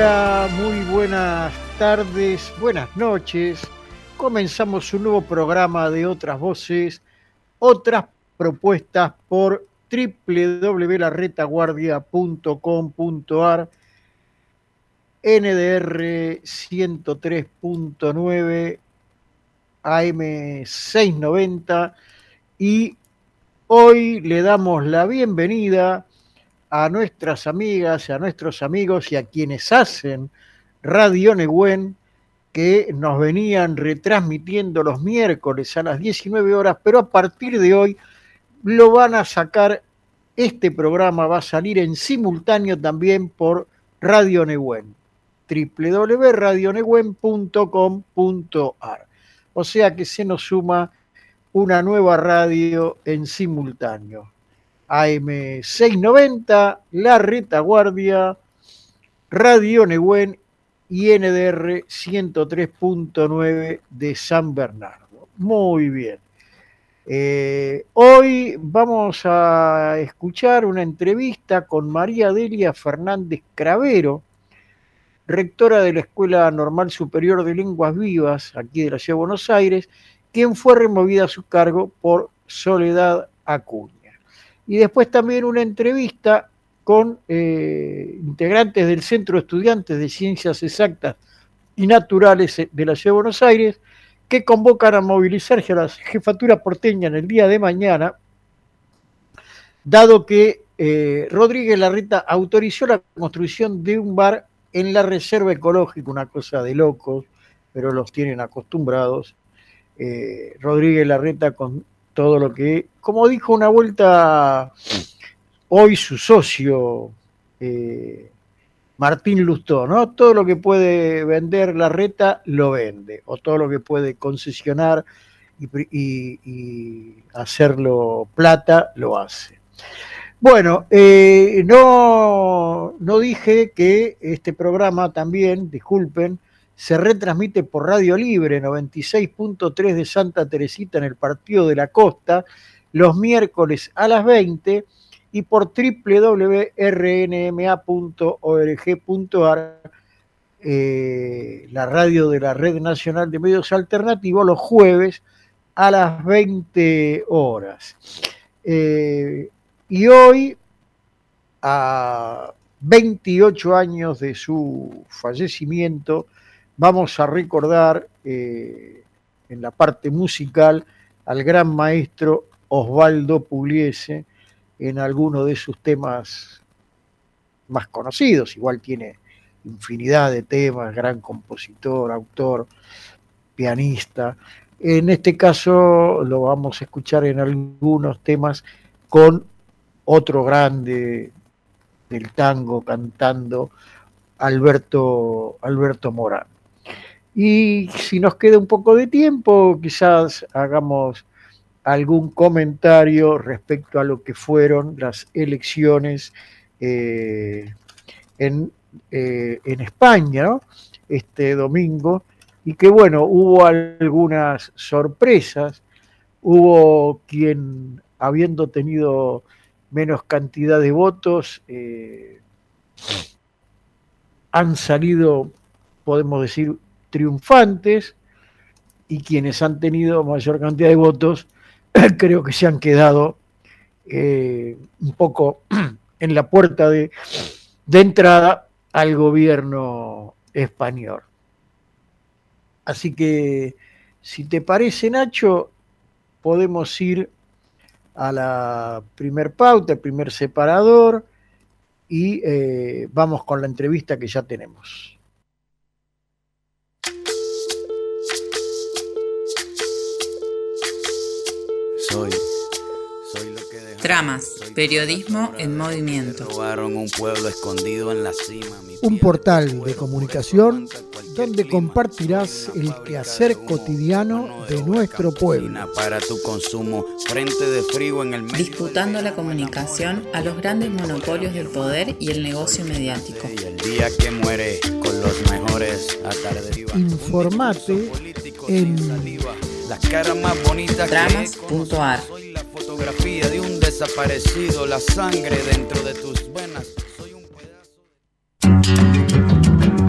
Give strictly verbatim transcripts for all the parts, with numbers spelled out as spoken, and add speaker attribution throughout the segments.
Speaker 1: Hola, muy buenas tardes, buenas noches. Comenzamos un nuevo programa de Otras Voces, otras propuestas por doble u doble u doble u punto la retaguardia punto com punto a r, N D R ciento tres punto nueve, A M seiscientos noventa, y hoy le damos la bienvenida a nuestras amigas, a nuestros amigos y a quienes hacen Radio Nehuen, que nos venían retransmitiendo los miércoles a las diecinueve horas, pero a partir de hoy lo van a sacar, este programa va a salir en simultáneo también por Radio Nehuen, doble u doble u doble u punto radio nehuen punto com punto a r. O sea que se nos suma una nueva radio en simultáneo. A M seiscientos noventa, La Retaguardia, Radio Nehuen y N D R ciento tres punto nueve de San Bernardo. Muy bien. Eh, hoy vamos a escuchar una entrevista con María Delia Fernández Cravero, rectora de la Escuela Normal Superior de Lenguas Vivas, aquí de la Ciudad de Buenos Aires, quien fue removida a su cargo por Soledad Acuña. Y después también una entrevista con eh, integrantes del Centro de Estudiantes de Ciencias Exactas y Naturales de la Ciudad de Buenos Aires, que convocan a movilizarse a la jefatura porteña en el día de mañana, dado que eh, Rodríguez Larreta autorizó la construcción de un bar en la reserva ecológica, una cosa de locos, pero los tienen acostumbrados. Eh, Rodríguez Larreta con todo lo que, como dijo una vuelta hoy su socio eh, Martín Lustó, ¿no? Todo lo que puede vender Larreta lo vende, o todo lo que puede concesionar y, y, y hacerlo plata lo hace. Bueno, eh, no, no dije que este programa también, disculpen, se retransmite por Radio Libre noventa y seis punto tres de Santa Teresita en el Partido de la Costa, los miércoles a las veinte, y por doble u doble u doble u punto r n m a punto org punto a r, eh, la radio de la Red Nacional de Medios Alternativos, los jueves a las veinte horas. Eh, y hoy, a veintiocho años de su fallecimiento, vamos a recordar eh, en la parte musical al gran maestro Osvaldo Pugliese en alguno de sus temas más conocidos. Igual tiene infinidad de temas, gran compositor, autor, pianista. En este caso lo vamos a escuchar en algunos temas con otro grande del tango cantando, Alberto, Alberto Morán. Y si nos queda un poco de tiempo, quizás hagamos algún comentario respecto a lo que fueron las elecciones eh, en, eh, en España, ¿no? Este domingo, y que bueno, hubo algunas sorpresas. Hubo quien, habiendo tenido menos cantidad de votos, eh, han salido, podemos decir, triunfantes, y quienes han tenido mayor cantidad de votos creo que se han quedado eh, un poco en la puerta de, de entrada al gobierno español. Así que, si te parece, Nacho, podemos ir a la primer pauta, el primer separador, y eh, vamos con la entrevista que ya tenemos.
Speaker 2: Soy, soy lo que dejaron,
Speaker 3: Tramas,
Speaker 2: soy
Speaker 3: periodismo en movimiento.
Speaker 2: Robaron un pueblo escondido en la cima.
Speaker 4: Un portal de comunicación donde compartirás el quehacer cotidiano de nuestro pueblo.
Speaker 2: Para tu consumo, frente de frío en el medio.
Speaker 3: Disputando la comunicación a los grandes monopolios del poder y el negocio mediático.
Speaker 2: Y el día que muere con los mejores atardes.
Speaker 4: Informate en
Speaker 2: las caras más bonitas.
Speaker 3: Tramas punto a r.
Speaker 2: Soy la fotografía de un desaparecido, la sangre dentro de tus venas. Soy un pedazo de...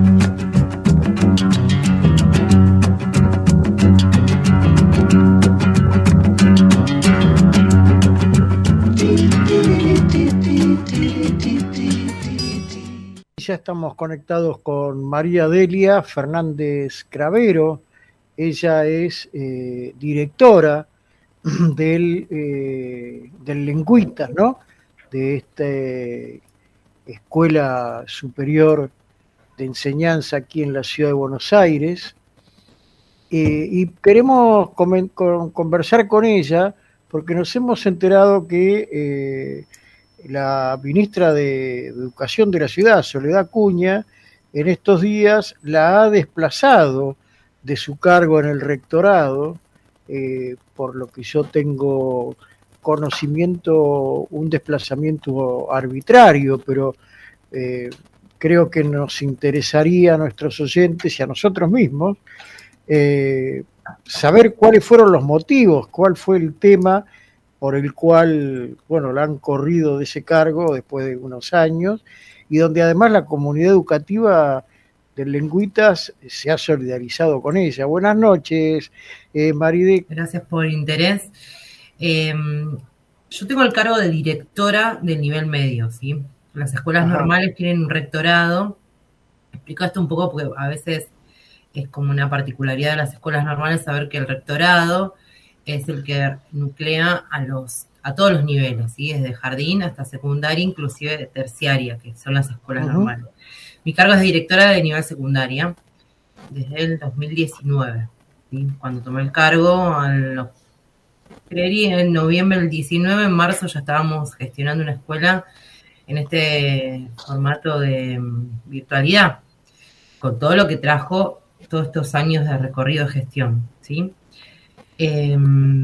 Speaker 1: Ya estamos conectados con María Delia Fernández Cravero. Ella es eh, directora del, eh, del Lengüitas, ¿no? De esta escuela superior de enseñanza aquí en la ciudad de Buenos Aires. Eh, y queremos comen, con, conversar con ella porque nos hemos enterado que eh, la ministra de Educación de la ciudad, Soledad Acuña, en estos días la ha desplazado de su cargo en el rectorado, eh, por lo que yo tengo conocimiento, un desplazamiento arbitrario, pero eh, creo que nos interesaría a nuestros oyentes y a nosotros mismos eh, saber cuáles fueron los motivos, cuál fue el tema por el cual, bueno, la han corrido de ese cargo después de unos años, y donde además la comunidad educativa del Lengüitas se ha solidarizado con ella. Buenas noches, eh, Maride.
Speaker 5: Gracias por el interés. Eh, yo tengo el cargo de directora del nivel medio, ¿sí? Las escuelas Ajá. normales tienen un rectorado. Explico esto un poco porque a veces es como una particularidad de las escuelas normales saber que el rectorado es el que nuclea a los a todos los niveles, ¿sí? Desde jardín hasta secundaria, inclusive terciaria, que son las escuelas uh-huh. normales. Mi cargo es de directora de nivel secundaria desde el dos mil diecinueve, ¿sí? Cuando tomé el cargo, en los, creería en noviembre del diecinueve, en marzo ya estábamos gestionando una escuela en este formato de virtualidad, con todo lo que trajo todos estos años de recorrido de gestión, ¿sí? Eh,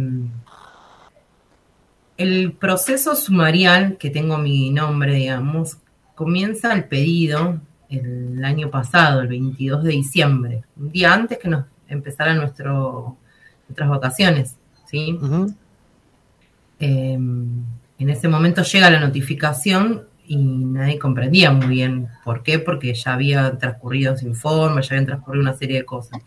Speaker 5: el proceso sumarial, que tengo mi nombre, digamos, comienza el pedido el año pasado, el veintidós de diciembre, un día antes que nos empezaran nuestro, nuestras vacaciones, ¿sí? Uh-huh. Eh, en ese momento llega la notificación y nadie comprendía muy bien por qué, porque ya había transcurrido ese informe, ya habían transcurrido una serie de cosas.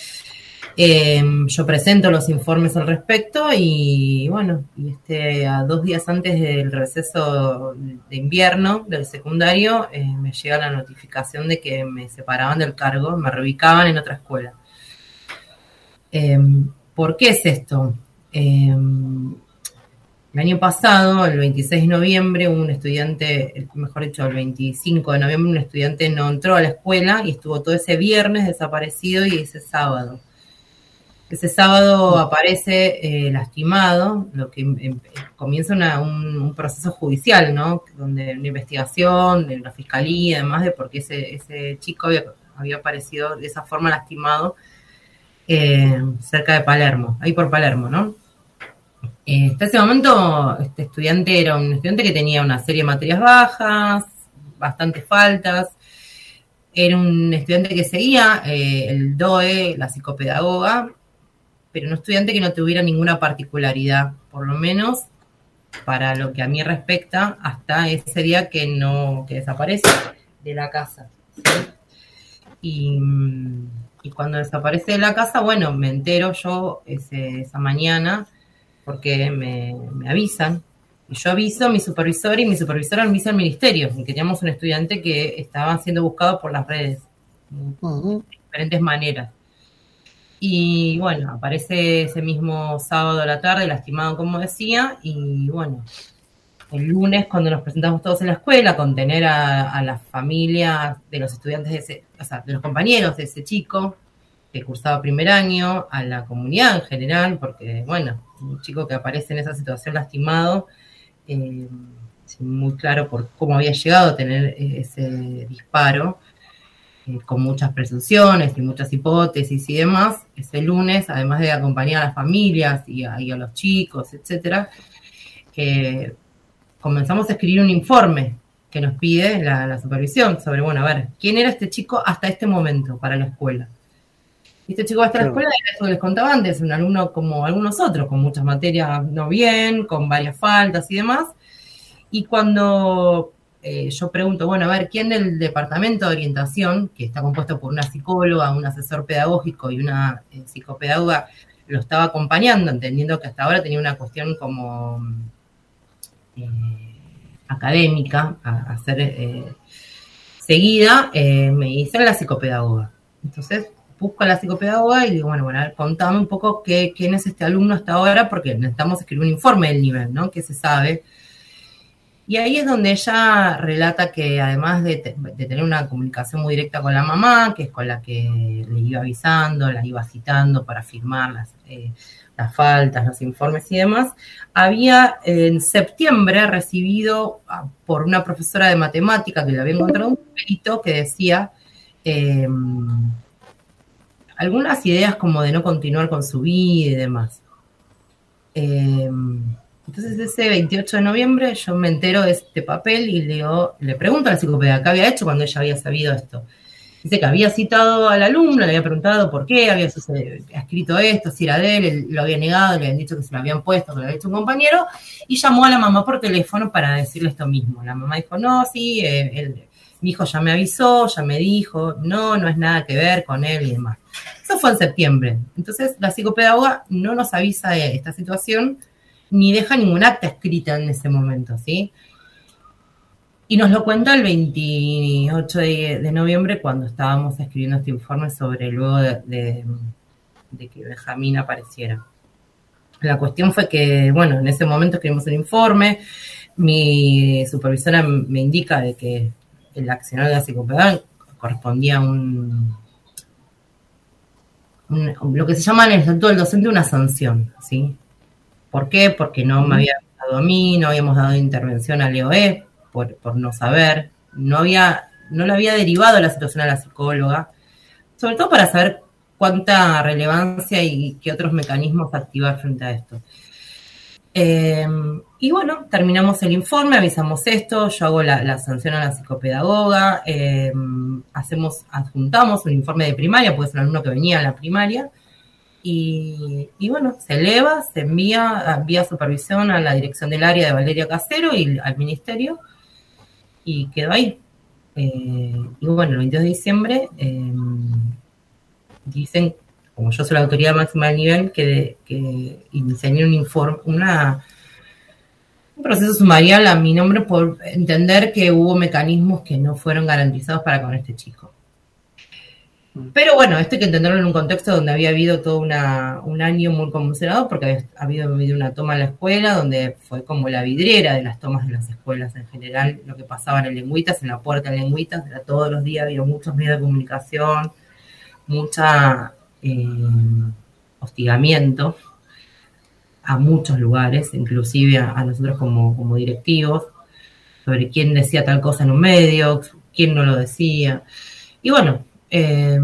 Speaker 5: Eh, yo presento los informes al respecto y bueno, y este, a dos días antes del receso de invierno del secundario eh, me llega la notificación de que me separaban del cargo, me reubicaban en otra escuela. Eh, ¿Por qué es esto? Eh, el año pasado, el veintiséis de noviembre, un estudiante, mejor dicho, el veinticinco de noviembre, un estudiante no entró a la escuela y estuvo todo ese viernes desaparecido y ese sábado. Ese sábado aparece eh, lastimado, lo que eh, comienza una, un, un proceso judicial, ¿no? Donde una investigación de la fiscalía, además de por qué ese, ese chico había, había aparecido de esa forma lastimado eh, cerca de Palermo, ahí por Palermo, ¿no? Eh, hasta ese momento, este estudiante era un estudiante que tenía una serie de materias bajas, bastantes faltas. Era un estudiante que seguía eh, el D O E, la psicopedagoga, pero un estudiante que no tuviera ninguna particularidad, por lo menos para lo que a mí respecta, hasta ese día que no que desaparece de la casa, ¿sí? Y, y cuando desaparece de la casa, bueno, me entero yo ese, esa mañana, porque me, me avisan, y yo aviso a mi supervisor, y mi supervisor avisa al ministerio, que teníamos un estudiante que estaba siendo buscado por las redes, uh-huh. de diferentes maneras. Y bueno, aparece ese mismo sábado a la tarde, lastimado como decía, y bueno, el lunes cuando nos presentamos todos en la escuela, con tener a, a las familias de los estudiantes, de ese, o sea, de los compañeros de ese chico que cursaba primer año, a la comunidad en general, porque bueno, un chico que aparece en esa situación lastimado, eh, muy claro por cómo había llegado a tener ese disparo, con muchas presunciones y muchas hipótesis y demás. Ese lunes, además de acompañar a las familias y a, y a los chicos, etcétera, que comenzamos a escribir un informe que nos pide la, la supervisión sobre, bueno, a ver, ¿quién era este chico hasta este momento para la escuela? Y este chico hasta la escuela era eso que les contaba antes, un alumno como algunos otros, con muchas materias no bien, con varias faltas y demás. Y cuando Eh, yo pregunto, bueno, a ver, ¿quién del departamento de orientación, que está compuesto por una psicóloga, un asesor pedagógico y una eh, psicopedagoga, lo estaba acompañando, entendiendo que hasta ahora tenía una cuestión como eh, académica a, a ser eh, seguida, eh, me dicen la psicopedagoga. Entonces busco a la psicopedagoga y digo, bueno, bueno, a ver, contame un poco qué, quién es este alumno hasta ahora, porque necesitamos escribir un informe del nivel, ¿no? ¿Qué se sabe? Y ahí es donde ella relata que además de, te, de tener una comunicación muy directa con la mamá, que es con la que le iba avisando, la iba citando para firmar las, eh, las faltas, los informes y demás, había en septiembre recibido por una profesora de matemática que le había encontrado un papelito que decía eh, algunas ideas como de no continuar con su vida y demás. Eh, Entonces ese veintiocho de noviembre yo me entero de este papel y le, digo, le pregunto a la psicopedagoga qué había hecho cuando ella había sabido esto. Dice que había citado al alumno, le había preguntado por qué había escrito esto, si era de él, él lo había negado, le habían dicho que se lo habían puesto, que lo había hecho un compañero, y llamó a la mamá por teléfono para decirle esto mismo. La mamá dijo, no, sí, eh, él, mi hijo ya me avisó, ya me dijo, no, no es nada que ver con él y demás. Eso fue en septiembre. Entonces la psicopedagoga no nos avisa de esta situación, ni deja ningún acta escrita en ese momento, ¿sí? Y nos lo cuenta el veintiocho de, de noviembre cuando estábamos escribiendo este informe sobre luego de, de, de que Benjamín apareciera. La cuestión fue que, bueno, en ese momento escribimos el informe, mi supervisora me indica de que el accionar de la psicopedagoga correspondía a un, un, lo que se llama en el estatuto del docente una sanción, ¿sí? ¿Por qué? Porque no me había dado a mí, no habíamos dado intervención al E O E, por, por no saber, no había, no le había derivado la situación a la psicóloga, sobre todo para saber cuánta relevancia y qué otros mecanismos activar frente a esto. Eh, y bueno, terminamos el informe, avisamos esto, yo hago la, la sanción a la psicopedagoga, eh, hacemos, adjuntamos un informe de primaria, porque es un alumno que venía a la primaria, Y, y bueno, se eleva, se envía vía supervisión a la dirección del área de Valeria Casero y al ministerio, y quedó ahí. Eh, y bueno, el veintidós de diciembre eh, dicen, como yo soy la autoridad máxima del nivel, que, de, que inicié un informe, una, un proceso sumarial a mi nombre por entender que hubo mecanismos que no fueron garantizados para con este chico. Pero bueno, esto hay que entenderlo en un contexto donde había habido todo una, un año muy convulsionado, porque había habido, habido una toma en la escuela, donde fue como la vidriera de las tomas de las escuelas en general, lo que pasaba en el Lengüitas, en la puerta de Lengüitas, era todos los días, había muchos medios de comunicación, mucha eh, hostigamiento a muchos lugares, inclusive a, a nosotros como, como directivos, sobre quién decía tal cosa en un medio, quién no lo decía. Y bueno, Eh,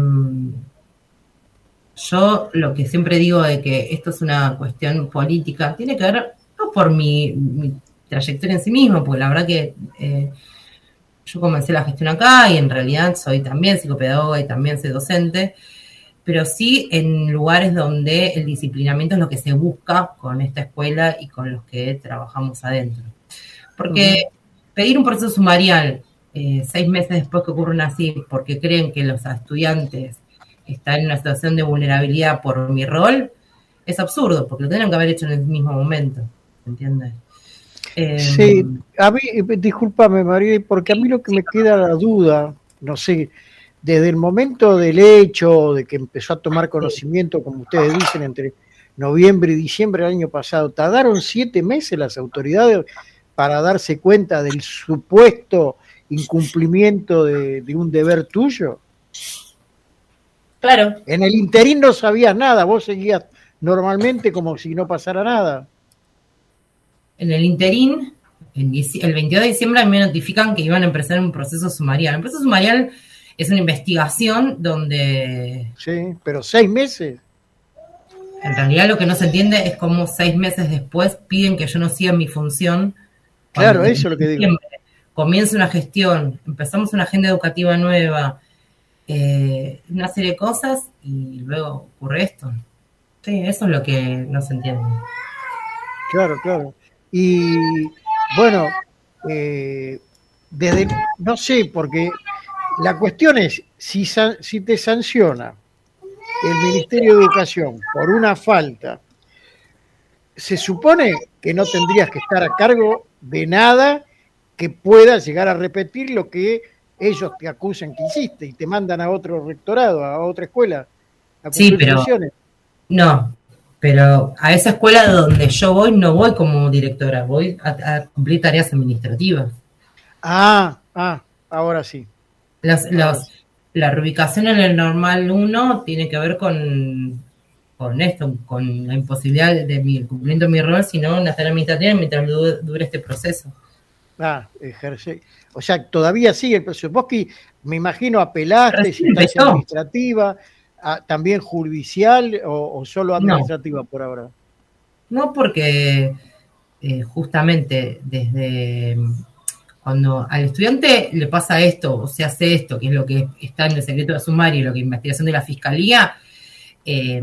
Speaker 5: yo lo que siempre digo de que esto es una cuestión política, tiene que ver no por mi, mi trayectoria en sí mismo, porque la verdad que eh, yo comencé la gestión acá y en realidad soy también psicopedagoga y también soy docente, pero sí en lugares donde el disciplinamiento es lo que se busca con esta escuela y con los que trabajamos adentro. Porque uh-huh. pedir un proceso sumarial Eh, seis meses después que ocurren así, porque creen que los estudiantes están en una situación de vulnerabilidad por mi rol, es absurdo, porque lo tendrían que haber hecho en el mismo momento, ¿entiendes? Eh,
Speaker 1: sí, a mí, discúlpame María, porque a mí lo que me queda la duda, no sé, desde el momento del hecho, de que empezó a tomar conocimiento, como ustedes dicen, entre noviembre y diciembre del año pasado, tardaron siete meses las autoridades para darse cuenta del supuesto incumplimiento de, de un deber tuyo.
Speaker 5: Claro.
Speaker 1: En el interín no sabías nada, vos seguías normalmente como si no pasara nada.
Speaker 5: En el interín, el veintidós de diciembre a mí me notifican que iban a empezar un proceso sumarial. Un proceso sumarial es una investigación donde...
Speaker 1: Sí, pero seis meses.
Speaker 5: En realidad lo que no se entiende es cómo seis meses después piden que yo no siga mi función.
Speaker 1: Claro, eso es lo que digo.
Speaker 5: Comienza una gestión, empezamos una agenda educativa nueva, eh, una serie de cosas y luego ocurre esto. Sí, eso es lo que no se entiende.
Speaker 1: Claro, claro. Y bueno, eh, desde, no sé, porque la cuestión es, si, si te sanciona el Ministerio de Educación por una falta, se supone que no tendrías que estar a cargo de nada que pueda llegar a repetir lo que ellos te acusan que hiciste y te mandan a otro rectorado, a otra escuela, a
Speaker 5: Sí,
Speaker 1: cumplir
Speaker 5: pero
Speaker 1: funciones.
Speaker 5: no, pero a esa escuela donde yo voy no voy como directora, voy a, a cumplir tareas administrativas.
Speaker 1: Ah, ah, ahora sí.
Speaker 5: Las,
Speaker 1: Ahora
Speaker 5: las,
Speaker 1: sí.
Speaker 5: la reubicación en el normal uno tiene que ver con, con esto, con la imposibilidad de, de mi cumplimiento de mi rol, sino en la tarea administrativa mientras dure, dure este proceso.
Speaker 1: Ah, ejerce. O sea, todavía sigue el proceso. Vos que me imagino apelaste,
Speaker 5: Recién
Speaker 1: instancia
Speaker 5: empezó.
Speaker 1: administrativa, a, también judicial o, o solo administrativa
Speaker 5: No.
Speaker 1: por ahora.
Speaker 5: No, porque eh, justamente desde cuando al estudiante le pasa esto o se hace esto, que es lo que está en el secreto de sumario, lo que es investigación de la fiscalía, eh,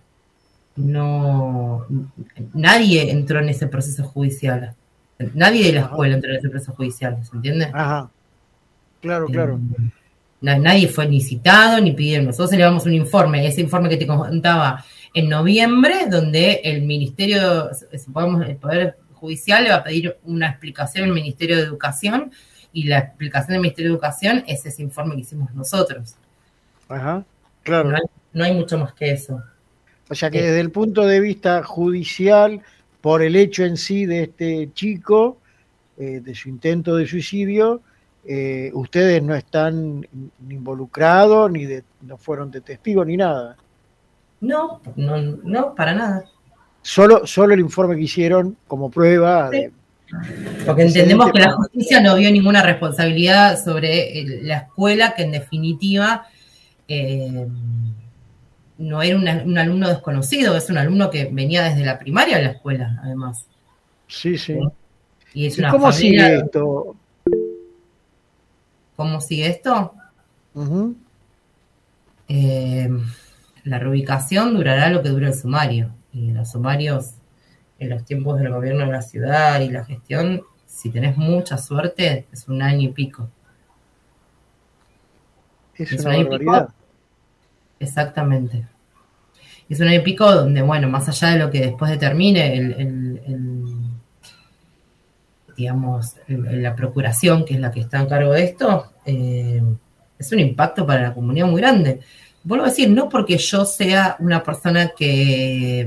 Speaker 5: no nadie entró en ese proceso judicial. Nadie de la escuela entró en ese proceso judicial, ¿se entiende?
Speaker 1: Ajá. Claro, claro.
Speaker 5: Eh, nadie fue ni citado ni pidieron. Nosotros elevamos un informe, ese informe que te contaba en noviembre, donde el Ministerio, supongamos, el Poder Judicial le va a pedir una explicación al Ministerio de Educación, y la explicación del Ministerio de Educación es ese informe que hicimos nosotros.
Speaker 1: Ajá, claro.
Speaker 5: No hay, no hay mucho más que eso.
Speaker 1: O sea que desde el punto de vista judicial, por el hecho en sí de este chico, eh, de su intento de suicidio, eh, ustedes no están involucrados, ni de, no fueron de testigos, ni nada.
Speaker 5: No, no, no, para nada.
Speaker 1: Solo, solo el informe que hicieron como prueba.
Speaker 5: Sí.
Speaker 1: De,
Speaker 5: Porque entendemos que la justicia no vio ninguna responsabilidad sobre el, la escuela, que en definitiva eh, no era una, un alumno desconocido, es un alumno que venía desde la primaria a la escuela, además.
Speaker 1: Sí, sí.
Speaker 5: ¿Sí? Y, es
Speaker 1: ¿Y
Speaker 5: una
Speaker 1: cómo
Speaker 5: familia,
Speaker 1: sigue esto?
Speaker 5: ¿Cómo sigue esto?
Speaker 1: Uh-huh.
Speaker 5: Eh, la reubicación durará lo que dura el sumario. Y los sumarios, en los tiempos del gobierno de la ciudad y la gestión, si tenés mucha suerte, es un año y pico.
Speaker 1: Es,
Speaker 5: es
Speaker 1: una barbaridad.
Speaker 5: Pico, exactamente. Es un año y pico donde, bueno, más allá de lo que después determine el, el, el digamos, el, la procuración, que es la que está en cargo de esto, eh, es un impacto para la comunidad muy grande. Vuelvo a decir, no porque yo sea una persona que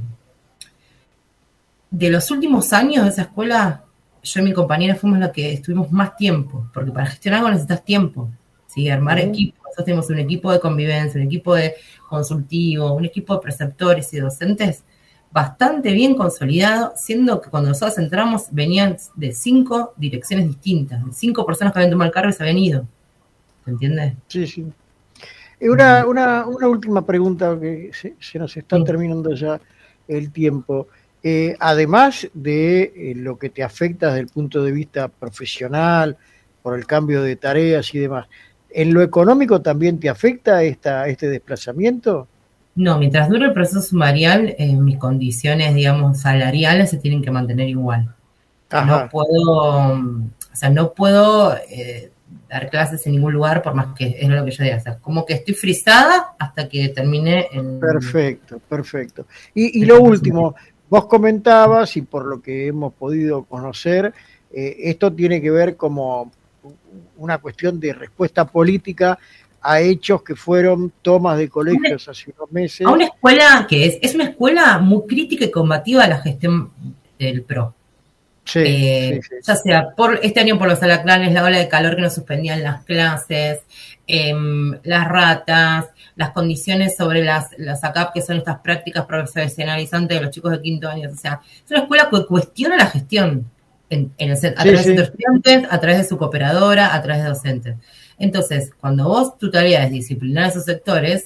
Speaker 5: de los últimos años de esa escuela, yo y mi compañera fuimos los que estuvimos más tiempo, porque para gestionar algo necesitas tiempo, ¿sí? Armar uh-huh. equipos. Nosotros tenemos un equipo de convivencia, un equipo de consultivo, un equipo de preceptores y docentes bastante bien consolidado, siendo que cuando nosotros entramos venían de cinco direcciones distintas, de cinco personas que habían tomado el cargo y se habían ido. ¿Se entiende?
Speaker 1: Sí, sí. Una, una, una última pregunta, que se, se nos está sí. terminando ya el tiempo. Eh, además de eh, lo que te afecta desde el punto de vista profesional, por el cambio de tareas y demás, ¿en lo económico también te afecta esta, este desplazamiento?
Speaker 5: No, mientras dure el proceso sumarial, eh, mis condiciones, digamos, salariales se tienen que mantener igual. Ajá. No puedo, o sea, no puedo eh, dar clases en ningún lugar, por más que es lo que yo diga. O sea, como que estoy frisada hasta que termine el...
Speaker 1: Perfecto, perfecto. Y, y lo último, vos comentabas, y por lo que hemos podido conocer, eh, esto tiene que ver como una cuestión de respuesta política a hechos que fueron tomas de colegios hace unos meses.
Speaker 5: A una escuela que es, es una escuela muy crítica y combativa a la gestión del P R O.
Speaker 1: Sí,
Speaker 5: eh,
Speaker 1: sí, sí.
Speaker 5: Ya sea por este año por los alacranes, la ola de calor que nos suspendían las clases, eh, las ratas, las condiciones sobre las, las A C A P, que son estas prácticas profesionalizantes de los chicos de quinto año. O sea, es una escuela que cuestiona la gestión en, en el, a sí, través sí. de estudiantes, a través de su cooperadora, a través de docentes. Entonces, cuando vos tu tarea es disciplinar a esos sectores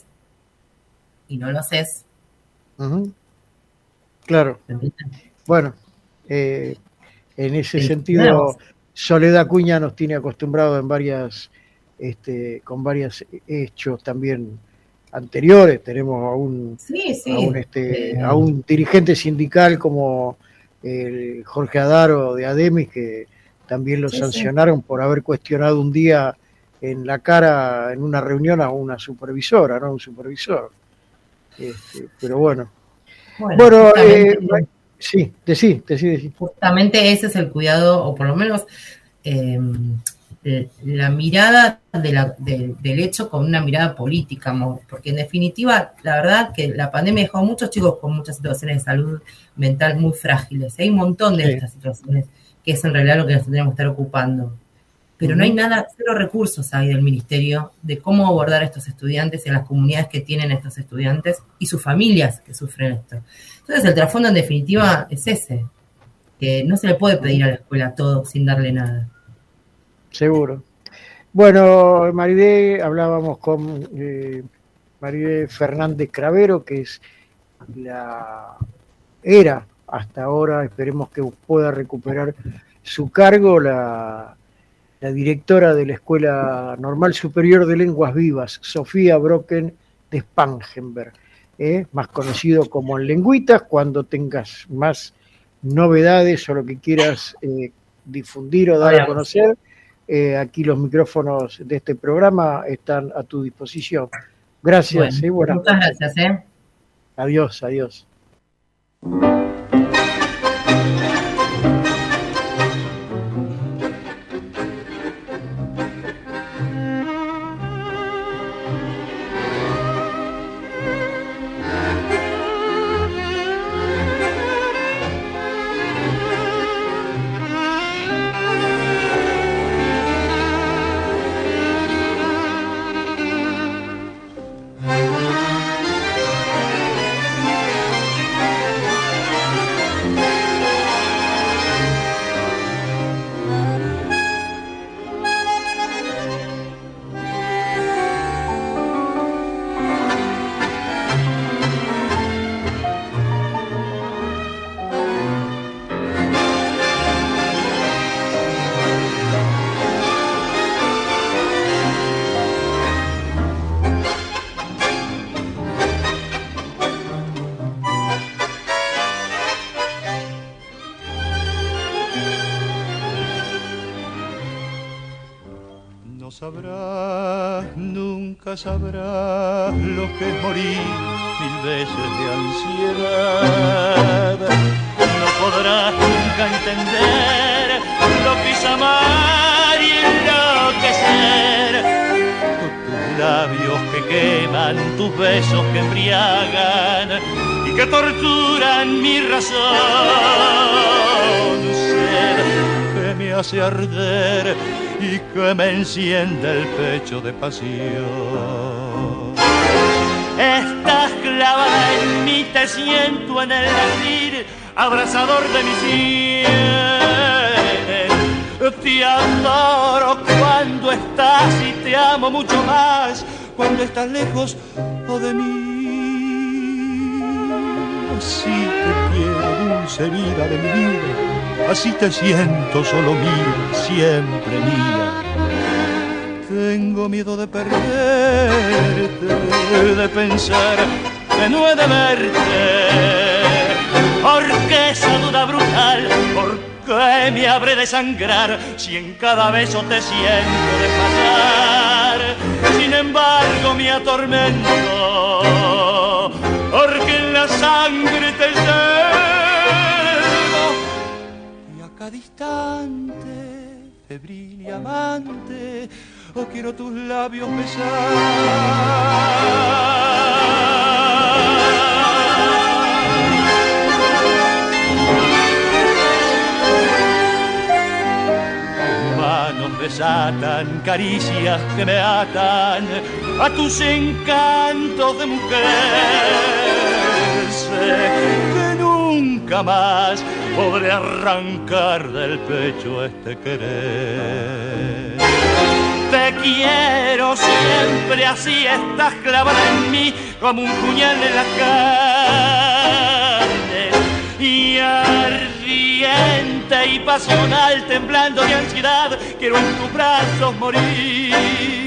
Speaker 5: y no lo haces.
Speaker 1: Uh-huh. Claro. Bueno, eh, en ese sí, sentido, tenemos. Soledad Acuña nos tiene acostumbrado en varias, este, con varios hechos también anteriores. Tenemos a un,
Speaker 5: sí, sí.
Speaker 1: A un, este, eh. a un dirigente sindical como el Jorge Adaro de Ademis, que también lo sí, sancionaron sí. por haber cuestionado un día en la cara, en una reunión, a una supervisora, ¿no? Un supervisor. Este, pero bueno.
Speaker 5: Bueno,
Speaker 1: bueno eh, sí, decí, decí, decí.
Speaker 5: Justamente ese es el cuidado, o por lo menos eh, la mirada de la, de, del hecho con una mirada política, porque en definitiva, la verdad que la pandemia dejó a muchos chicos con muchas situaciones de salud mental muy frágiles. Hay un montón de sí. estas situaciones que es en realidad lo que nos tendríamos que estar ocupando. Pero uh-huh. no hay nada, cero recursos hay del ministerio de cómo abordar a estos estudiantes y a las comunidades que tienen estos estudiantes y sus familias que sufren esto. Entonces el trasfondo en definitiva es ese, que no se le puede pedir a la escuela todo sin darle nada.
Speaker 1: Seguro. Bueno, Maribel, hablábamos con eh, Maribel Fernández Cravero, que es la era hasta ahora, esperemos que pueda recuperar su cargo, la, la directora de la Escuela Normal Superior de Lenguas Vivas, Sofía Brocken de Spangenberg, eh, más conocido como en Lengüitas. Cuando tengas más novedades o lo que quieras eh, difundir o dar a conocer, Eh, aquí los micrófonos de este programa están a tu disposición. Gracias.
Speaker 5: Bueno,
Speaker 1: eh, buenas
Speaker 5: muchas noches. gracias. Eh.
Speaker 1: Adiós, adiós.
Speaker 6: Sabrás, nunca sabrás lo que es morir mil veces de ansiedad. No podrás nunca entender lo que es amar y enloquecer. Tus labios que queman, tus besos que embriagan y que torturan mi razón. Sed que me hace arder y que me enciende el pecho de pasión. Estás clavada en mí, te siento en el latir abrazador de mis sienes. Te adoro cuando estás y te amo mucho más cuando estás lejos o de mí. Así te quiero, dulce vida de mi vida. Así te siento solo mía, siempre mía. Tengo miedo de perderte, de pensar que no he de verte. Porque esa duda brutal, ¿por qué me habré de sangrar si en cada beso te siento desmayar? Sin embargo me atormento, porque en la sangre te llevo. Cada instante, febril y amante, oh, quiero tus labios besar. Tus manos desatan caricias que me atan a tus encantos de mujer. Sé que nunca más podré arrancar del pecho este querer. Te quiero siempre así, estás clavada en mí como un puñal en la carne. Y ardiente y pasional, temblando de ansiedad, quiero en tus brazos morir.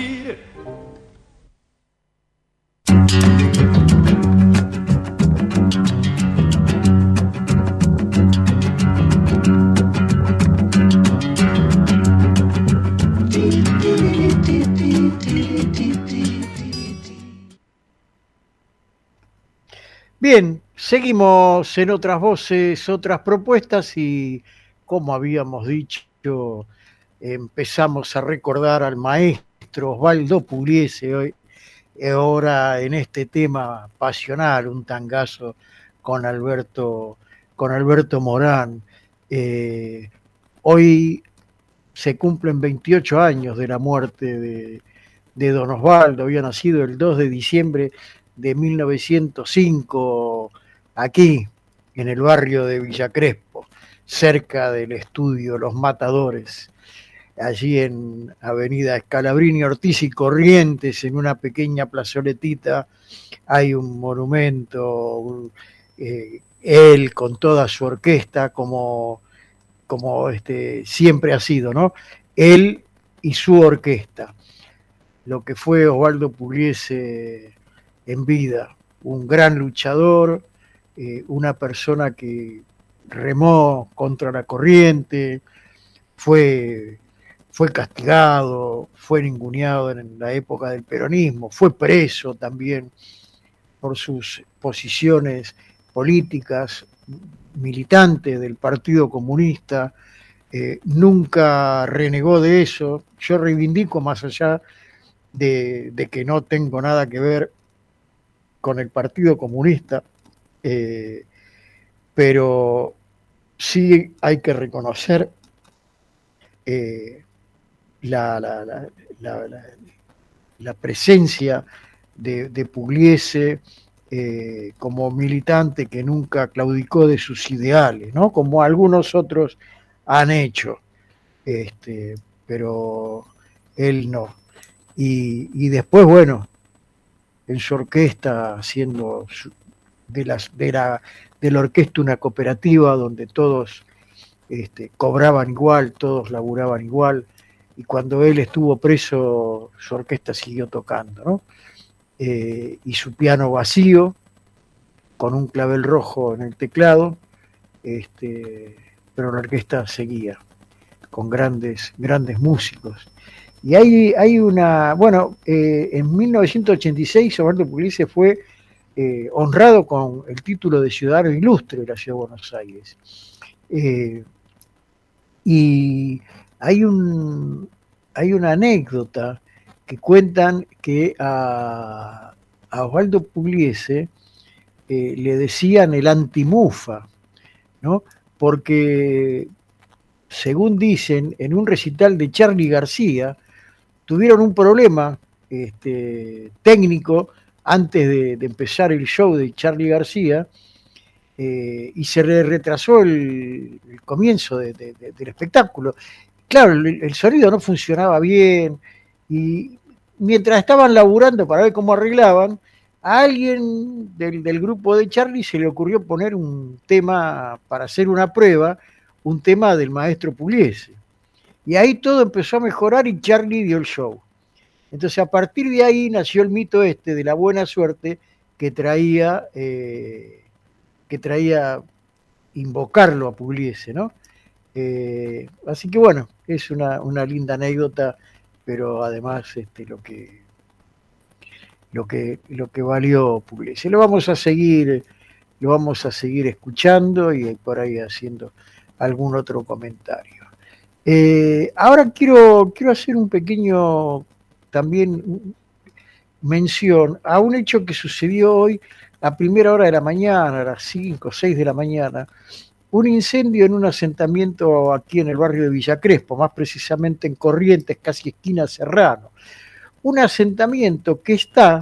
Speaker 1: Bien, seguimos en otras voces, otras propuestas y, como habíamos dicho empezamos a recordar al maestro Osvaldo Pugliese hoy, ahora en este tema pasional, un tangazo con Alberto, con Alberto Morán. Eh, hoy se cumplen veintiocho años de la muerte de, de don Osvaldo. Había nacido el dos de diciembre de mil novecientos cinco aquí, en el barrio de Villa Crespo, cerca del estudio Los Matadores, allí en Avenida Scalabrini, Ortiz y Corrientes, en una pequeña plazoletita, hay un monumento, un, eh, él con toda su orquesta, como, como este, siempre ha sido, ¿no? Él y su orquesta, lo que fue Osvaldo Pugliese en vida, un gran luchador, eh, una persona que remó contra la corriente, fue, fue castigado, fue ninguneado en la época del peronismo, fue preso también por sus posiciones políticas, militante del Partido Comunista, eh, nunca renegó de eso. Yo reivindico, más allá de, de que no tengo nada que ver con el Partido Comunista, eh, pero sí hay que reconocer eh, la, la, la, la, la, la presencia de, de Pugliese eh, como militante que nunca claudicó de sus ideales, ¿no? Como algunos otros han hecho, este, pero él no. Y, y después, bueno, en su orquesta, haciendo su, de, las, de, la, de la orquesta una cooperativa donde todos este, cobraban igual, todos laburaban igual, y cuando él estuvo preso, su orquesta siguió tocando, ¿no? Eh, y su piano vacío, con un clavel rojo en el teclado, este, pero la orquesta seguía, con grandes, grandes músicos. Y hay, hay una, bueno, eh, en mil novecientos ochenta y seis Osvaldo Pugliese fue eh, honrado con el título de ciudadano ilustre de la ciudad de Buenos Aires. Eh, y hay, un, hay una anécdota que cuentan que a, a Osvaldo Pugliese eh, le decían el antimufa, ¿no? Porque, según dicen, en un recital de Charly García, tuvieron un problema este, técnico antes de, de empezar el show de Charly García eh, y se le retrasó el, el comienzo de, de, de, del espectáculo. Claro, el, el sonido no funcionaba bien y mientras estaban laburando para ver cómo arreglaban, a alguien del, del grupo de Charly se le ocurrió poner un tema para hacer una prueba, un tema del maestro Pugliese. Y ahí todo empezó a mejorar y Charly dio el show. Entonces, a partir de ahí nació el mito este de la buena suerte que traía, eh, que traía invocarlo a Pugliese, ¿no? Eh, así que bueno, es una, una linda anécdota, pero además este, lo que lo que lo que valió Pugliese. Lo vamos a seguir, lo vamos a seguir escuchando y por ahí haciendo algún otro comentario. Eh, ahora quiero, quiero hacer un pequeño también mención a un hecho que sucedió hoy a primera hora de la mañana, a las cinco o seis de la mañana, un incendio en un asentamiento aquí en el barrio de Villa Crespo, más precisamente en Corrientes, casi esquina Serrano. Un asentamiento que está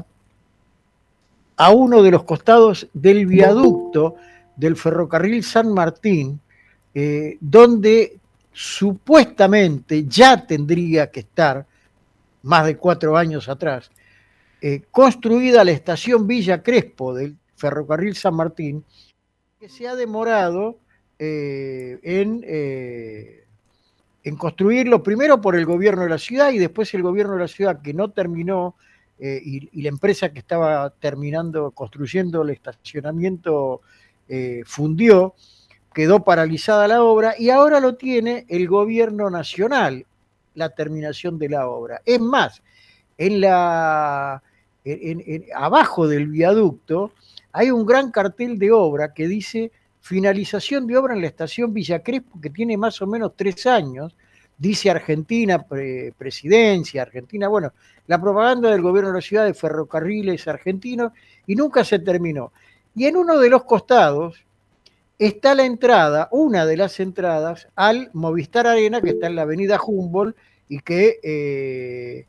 Speaker 1: a uno de los costados del viaducto del ferrocarril San Martín, eh, donde supuestamente ya tendría que estar, más de cuatro años atrás, eh, construida la estación Villa Crespo del ferrocarril San Martín, que se ha demorado eh, en, eh, en construirlo, primero por el gobierno de la ciudad y después el gobierno de la ciudad que no terminó, eh, y, y la empresa que estaba terminando, construyendo el estacionamiento, eh, fundió, quedó paralizada la obra y ahora lo tiene el gobierno nacional, la terminación de la obra. Es más, en la, en, en, abajo del viaducto hay un gran cartel de obra que dice finalización de obra en la estación Villa Crespo, que tiene más o menos tres años, dice Argentina, pre, presidencia argentina, bueno, la propaganda del gobierno de la ciudad de ferrocarriles argentinos, y nunca se terminó. Y en uno de los costados está la entrada, una de las entradas al Movistar Arena, que está en la avenida Humboldt, y que eh,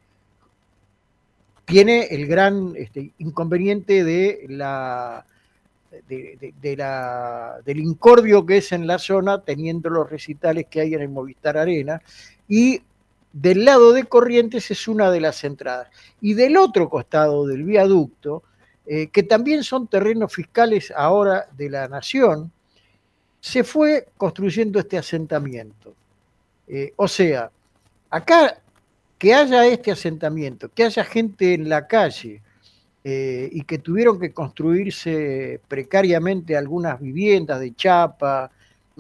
Speaker 1: tiene el gran este, inconveniente de la, de, de, de la, del incordio que es en la zona, teniendo los recitales que hay en el Movistar Arena, y del lado de Corrientes es una de las entradas. Y del otro costado del viaducto, eh, que también son terrenos fiscales ahora de la Nación, se fue construyendo este asentamiento. Eh, o sea, acá que haya este asentamiento, que haya gente en la calle eh, y que tuvieron que construirse precariamente algunas viviendas de chapa,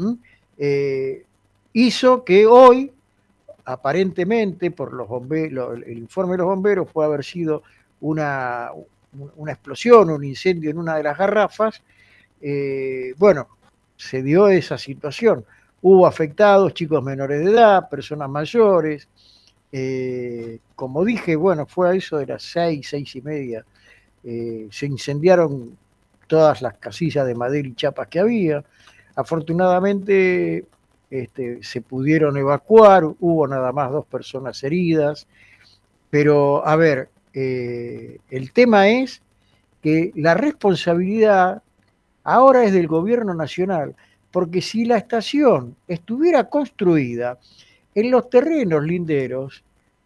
Speaker 1: eh, hizo que hoy, aparentemente, por los bomberos, el informe de los bomberos puede haber sido una, una explosión, un incendio en una de las garrafas, eh, bueno, se dio esa situación. Hubo afectados, chicos menores de edad, personas mayores. Eh, como dije, bueno, fue a eso de las seis, seis y media. Eh, se incendiaron todas las casillas de madera y chapas que había. Afortunadamente este, se pudieron evacuar, hubo nada más dos personas heridas. Pero, a ver, eh, el tema es que la responsabilidad ahora es del gobierno nacional, porque si la estación estuviera construida en los terrenos linderos,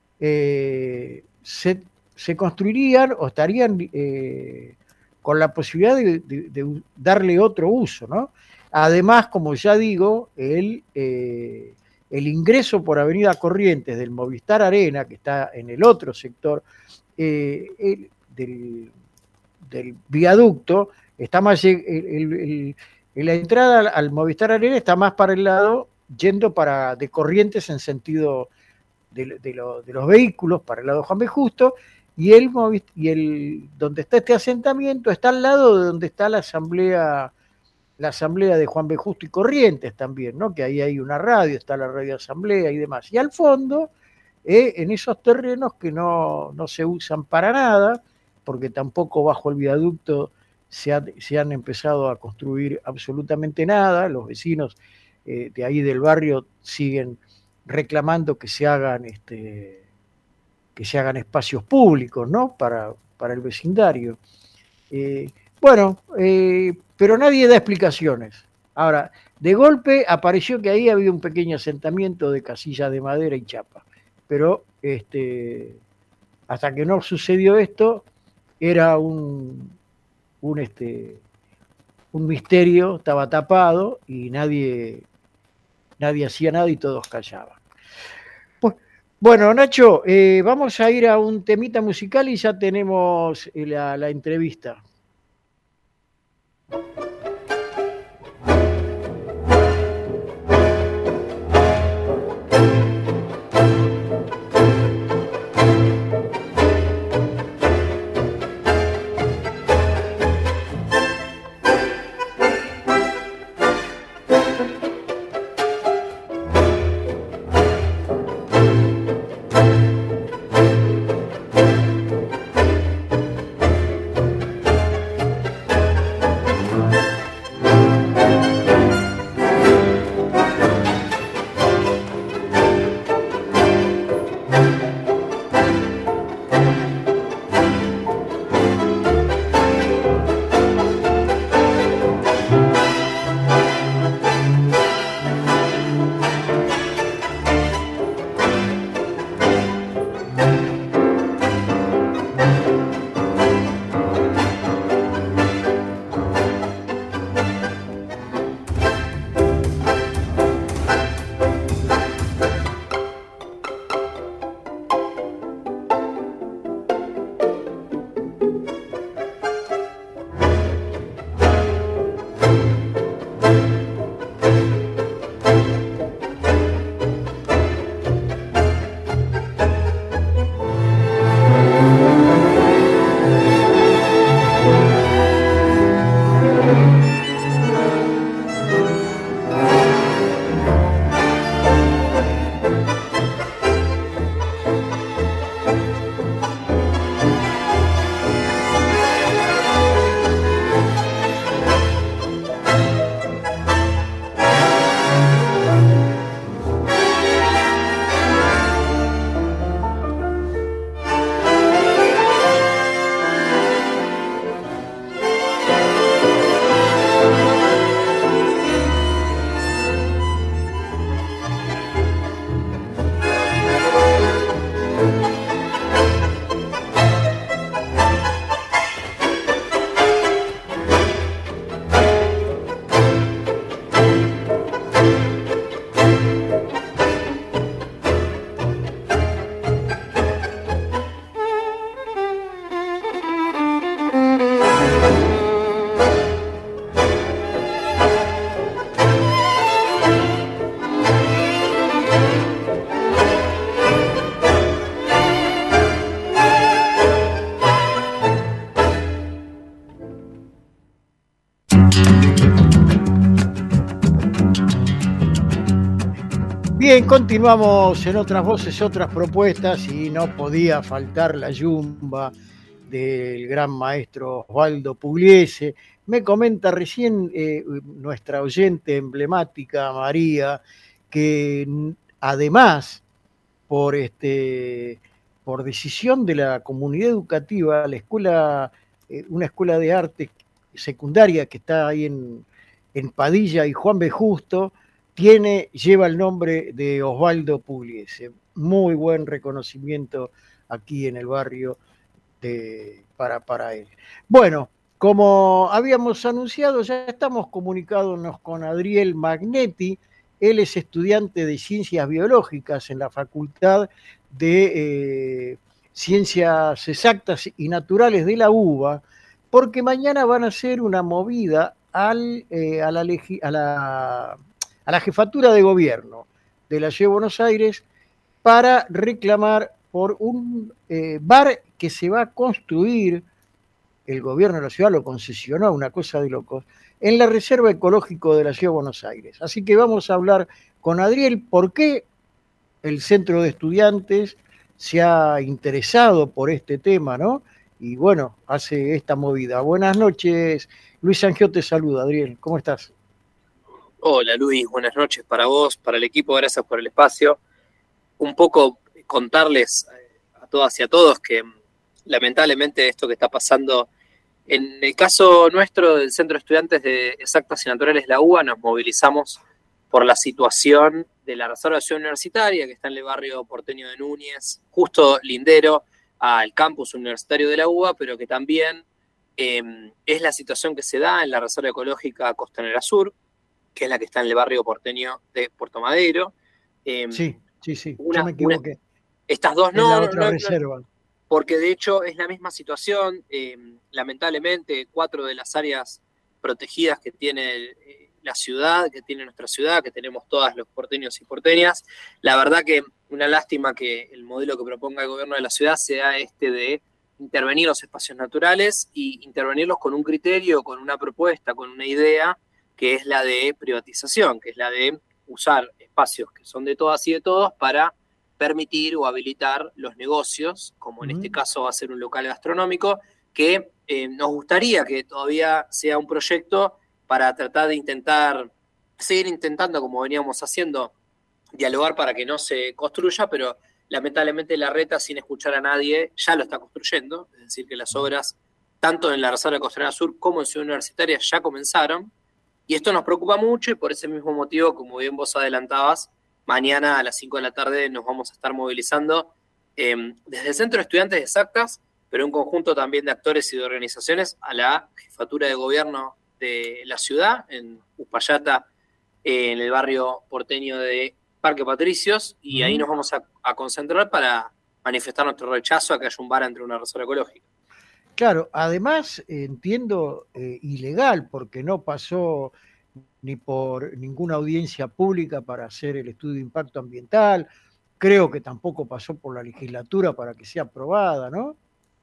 Speaker 1: eh, se, se construirían o estarían eh, con la posibilidad de, de, de darle otro uso, ¿no? Además, como ya digo, el, eh, el ingreso por Avenida Corrientes del Movistar Arena, que está en el otro sector eh, el, del, del viaducto, está más el, el, el, la entrada al, al Movistar Arena está más para el lado, yendo para de Corrientes en sentido de, de, lo, de los vehículos, para el lado de Juan B. Justo, y el, y el donde está este asentamiento está al lado de donde está la asamblea, la asamblea de Juan B. Justo y Corrientes también, ¿no? Que ahí hay una radio, está la radio asamblea y demás. Y al fondo, eh, en esos terrenos que no, no se usan para nada, porque tampoco bajo el viaducto Se, ha, se han empezado a construir absolutamente nada, los vecinos eh, de ahí del barrio siguen reclamando que se hagan este, que se hagan espacios públicos, ¿no? Para, para el vecindario. Eh, bueno, eh, pero nadie da explicaciones. Ahora, de golpe apareció que ahí había un pequeño asentamiento de casillas de madera y chapa, pero este, hasta que no sucedió esto, era un Un, este, un misterio, estaba tapado y nadie, nadie hacía nada y todos callaban. Pues, bueno, Nacho, eh, vamos a ir a un temita musical y ya tenemos la, la entrevista.
Speaker 7: Thank you.
Speaker 1: Bien, continuamos en Otras Voces, Otras Propuestas, y no podía faltar la yumba del gran maestro Osvaldo Pugliese. Me comenta recién eh, nuestra oyente emblemática, María, que además, por, este, por decisión de la comunidad educativa, la escuela, eh, una escuela de arte secundaria que está ahí en, en Padilla y Juan B. Justo, tiene, lleva el nombre de Osvaldo Pugliese. Muy buen reconocimiento aquí en el barrio de, para, para él. Bueno, como habíamos anunciado, ya estamos comunicándonos con Adriel Magnetti. Él es estudiante de Ciencias Biológicas en la Facultad de eh, Ciencias Exactas y Naturales de la UBA, porque mañana van a hacer una movida al, eh, a, la, a, la, a la jefatura de gobierno de la Ciudad de Buenos Aires para reclamar por un eh, bar que se va a construir, el gobierno de la ciudad lo concesionó, una cosa de locos, en la Reserva Ecológica de la Ciudad de Buenos Aires. Así que vamos a hablar con Adriel por qué el Centro de Estudiantes se ha interesado por este tema, ¿no? Y bueno, hace esta movida. Buenas noches, Luis Sangió te saluda, Adriel, ¿cómo estás?
Speaker 7: Hola Luis, buenas noches para vos, para el equipo, gracias por el espacio. Un poco contarles a todas y a todos que lamentablemente esto que está pasando, en el caso nuestro del Centro de Estudiantes de Exactas y Naturales, la UBA, nos movilizamos por la situación de la Reserva Universitaria, que está en el barrio porteño de Núñez, justo lindero al campus universitario de la UBA, pero que también eh, es la situación que se da en la Reserva Ecológica Costanera Sur, que es la que está en el barrio porteño de Puerto Madero. Eh,
Speaker 1: sí, sí, sí,
Speaker 7: una,
Speaker 1: yo me equivoqué.
Speaker 7: Una, estas dos no,
Speaker 1: la
Speaker 7: no,
Speaker 1: otra
Speaker 7: no,
Speaker 1: reserva.
Speaker 7: No, porque de hecho es la misma situación. Eh, lamentablemente, cuatro de las áreas protegidas que tiene el, eh, la ciudad, que tiene nuestra ciudad, que tenemos todas los porteños y porteñas, la verdad que una lástima que el modelo que proponga el gobierno de la ciudad sea este de intervenir los espacios naturales y intervenirlos con un criterio, con una propuesta, con una idea, que es la de privatización, que es la de usar espacios que son de todas y de todos para permitir o habilitar los negocios, como en mm. este caso va a ser un local gastronómico, que eh, nos gustaría que todavía sea un proyecto para tratar de intentar, seguir intentando, como veníamos haciendo, dialogar para que no se construya, pero lamentablemente la reta, sin escuchar a nadie, ya lo está construyendo, es decir, que las obras, tanto en la Reserva Costanera Sur como en Ciudad Universitaria, ya comenzaron, y esto nos preocupa mucho, y por ese mismo motivo, como bien vos adelantabas, mañana a las cinco de la tarde nos vamos a estar movilizando eh, desde el Centro de Estudiantes de Exactas, pero un conjunto también de actores y de organizaciones a la jefatura de gobierno de la ciudad, en Uspallata, eh, en el barrio porteño de Parque Patricios, y mm. ahí nos vamos a, a concentrar para manifestar nuestro rechazo a que haya un bar entre una reserva ecológica.
Speaker 1: Claro, además entiendo eh, ilegal, porque no pasó ni por ninguna audiencia pública para hacer el estudio de impacto ambiental, creo que tampoco pasó por la legislatura para que sea aprobada, ¿no?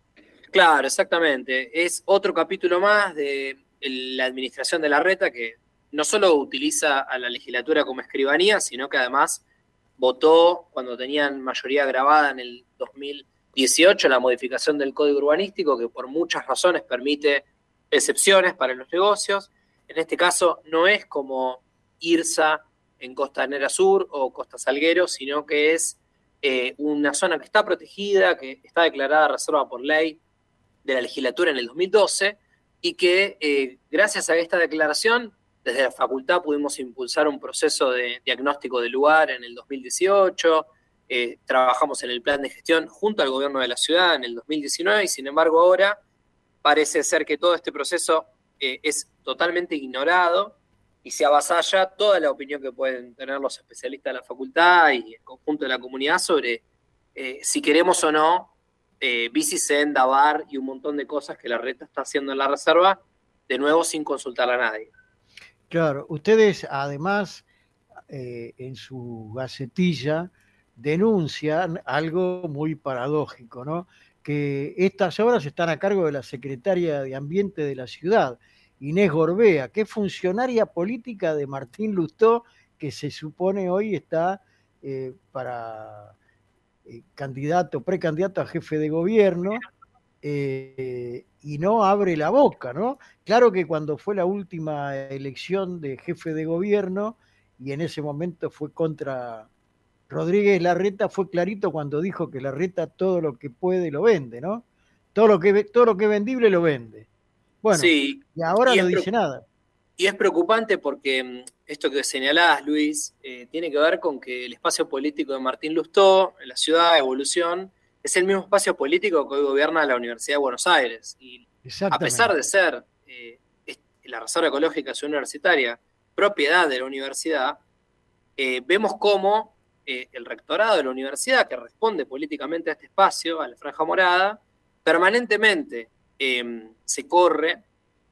Speaker 7: Claro, exactamente. Es otro capítulo más de la administración de la reta, que no solo utiliza a la legislatura como escribanía, sino que además votó, cuando tenían mayoría grabada en el dos mil dieciocho, la modificación del Código Urbanístico, que por muchas razones permite excepciones para los negocios. En este caso no es como Irsa en Costanera Sur o Costa Salguero, sino que es eh, una zona que está protegida, que está declarada reserva por ley de la legislatura en el dos mil doce, y que eh, gracias a esta declaración, desde la facultad pudimos impulsar un proceso de diagnóstico del lugar en el dos mil dieciocho, eh, trabajamos en el plan de gestión junto al gobierno de la ciudad en el dos mil diecinueve, y sin embargo ahora parece ser que todo este proceso eh, es totalmente ignorado y se avasalla toda la opinión que pueden tener los especialistas de la facultad y el conjunto de la comunidad sobre eh, si queremos o no eh, bicisenda, bar y un montón de cosas que la reta está haciendo en la reserva, de nuevo sin consultar a nadie.
Speaker 1: Claro, ustedes además eh, en su gacetilla denuncian algo muy paradójico, ¿no? Que estas obras están a cargo de la secretaria de Ambiente de la ciudad, Inés Gorbea, que es funcionaria política de Martín Lustó, que se supone hoy está eh, para eh, candidato, precandidato a jefe de gobierno, eh, y no abre la boca, ¿no? Claro que cuando fue la última elección de jefe de gobierno, y en ese momento fue contra Rodríguez Larreta, fue clarito cuando dijo que Larreta todo lo que puede lo vende, ¿no? Todo lo que, todo lo que es vendible lo vende. Bueno,
Speaker 7: sí,
Speaker 1: y ahora
Speaker 7: y
Speaker 1: no dice nada.
Speaker 7: Y es preocupante porque esto que señalás, Luis, eh, tiene que ver con que el espacio político de Martín Lustó, en la ciudad de Evolución, es el mismo espacio político que hoy gobierna la Universidad de Buenos Aires. Y a pesar de ser eh, la Reserva Ecológica Ciudad Universitaria propiedad de la universidad, eh, vemos cómo eh, el rectorado de la universidad, que responde políticamente a este espacio, a la Franja Morada, permanentemente eh, se corre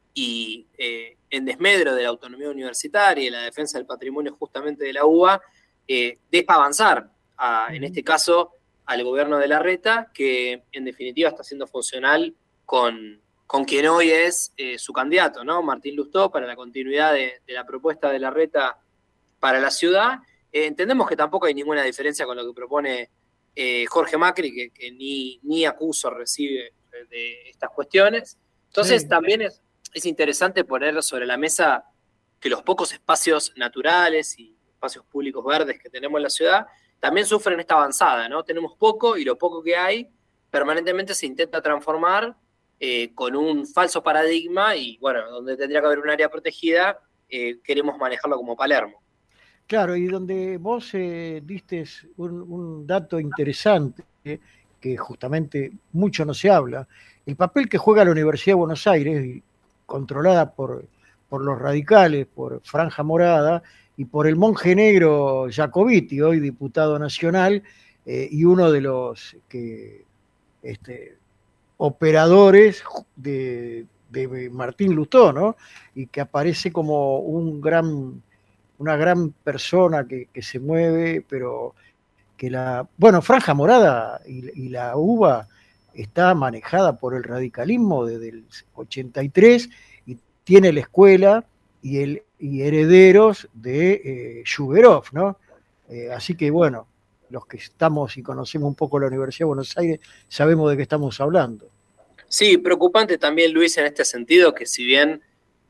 Speaker 7: y eh, en desmedro de la autonomía universitaria y la defensa del patrimonio justamente de la U B A, eh, deja avanzar, a, en este caso, al gobierno de Larreta, que en definitiva está siendo funcional con, con quien hoy es eh, su candidato, ¿no? Martín Lustó, para la continuidad de, de la propuesta de Larreta para la ciudad. Eh, entendemos que tampoco hay ninguna diferencia con lo que propone eh, Jorge Macri, que, que ni, ni acuso recibe de estas cuestiones. Entonces, sí, también es, es interesante poner sobre la mesa que los pocos espacios naturales y espacios públicos verdes que tenemos en la ciudad también sufren esta avanzada, ¿no? Tenemos poco y lo poco que hay permanentemente se intenta transformar eh, con un falso paradigma y, bueno, donde tendría que haber un área protegida, eh, queremos manejarlo como Palermo.
Speaker 1: Claro, y donde vos eh, diste un, un dato interesante, eh, que justamente mucho no se habla, el papel que juega la Universidad de Buenos Aires, controlada por, por los radicales, por Franja Morada, y por el monje negro Jacobiti, hoy diputado nacional, eh, y uno de los que, este, operadores de, de Martín Lustó, ¿no? Y que aparece como un gran, una gran persona que, que se mueve, pero que la... Bueno, Franja Morada y, y la U B A está manejada por el radicalismo desde el ochenta y tres y tiene la escuela y, el, y herederos de eh, Shugerov, ¿no? Eh, así que, bueno, los que estamos y conocemos un poco la Universidad de Buenos Aires sabemos de qué estamos hablando.
Speaker 7: Sí, preocupante también, Luis, en este sentido, que si bien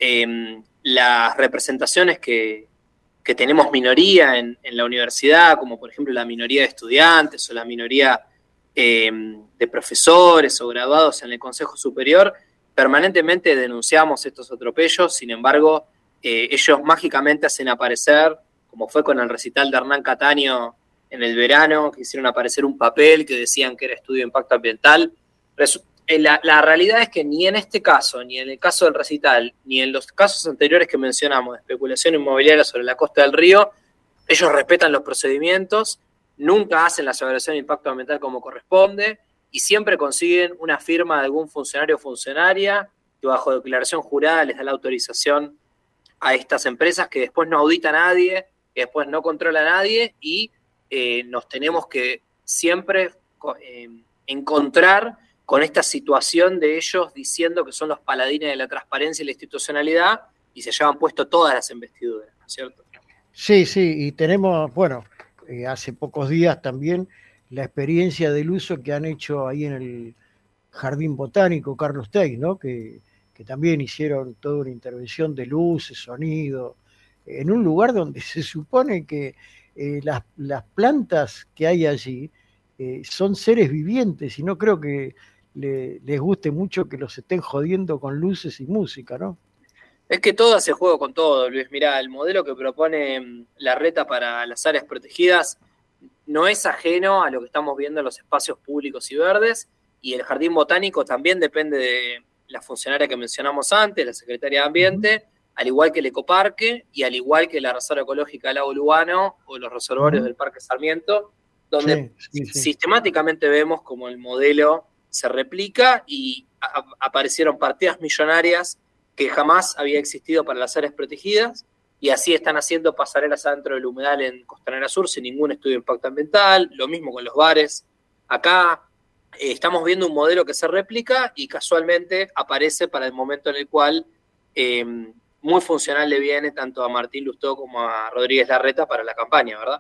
Speaker 7: eh, las representaciones que, que tenemos minoría en, en la universidad, como por ejemplo la minoría de estudiantes o la minoría eh, de profesores o graduados en el Consejo Superior, permanentemente denunciamos estos atropellos. Sin embargo, eh, ellos mágicamente hacen aparecer, como fue con el recital de Hernán Cataño en el verano, que hicieron aparecer un papel que decían que era estudio de impacto ambiental. Resu- La, la realidad es que ni en este caso, ni en el caso del recital, ni en los casos anteriores que mencionamos de especulación inmobiliaria sobre la costa del río, ellos respetan los procedimientos, nunca hacen la evaluación de impacto ambiental como corresponde y siempre consiguen una firma de algún funcionario o funcionaria que bajo declaración jurada les da la autorización a estas empresas que después no audita a nadie, que después no controla a nadie y eh, nos tenemos que siempre eh, encontrar con esta situación de ellos diciendo que son los paladines de la transparencia y la institucionalidad y se llevan puesto todas las investiduras, ¿no es cierto?
Speaker 1: Sí, sí, y tenemos, bueno, eh, hace pocos días también la experiencia del uso que han hecho ahí en el Jardín Botánico Carlos Teix, ¿no? Que, que también hicieron toda una intervención de luces, sonido, en un lugar donde se supone que eh, las, las plantas que hay allí eh, son seres vivientes y no creo que Le, les guste mucho que los estén jodiendo con luces y música, ¿no?
Speaker 7: Es que todo hace juego con todo, Luis. Mirá, el modelo que propone Larreta para las áreas protegidas no es ajeno a lo que estamos viendo en los espacios públicos y verdes, y el Jardín Botánico también depende de la funcionaria que mencionamos antes, la Secretaría de Ambiente, uh-huh. al igual que el Ecoparque, y al igual que la Reserva Ecológica del Lago Lugano o los reservorios uh-huh. del Parque Sarmiento, donde sí, sí, sí. sistemáticamente vemos como el modelo se replica y a- aparecieron partidas millonarias que jamás había existido para las áreas protegidas y así están haciendo pasarelas adentro del humedal en Costanera Sur sin ningún estudio de impacto ambiental, lo mismo con los bares. Acá eh, estamos viendo un modelo que se replica y casualmente aparece para el momento en el cual eh, muy funcional le viene tanto a Martín Lustó como a Rodríguez Larreta para la campaña, ¿verdad?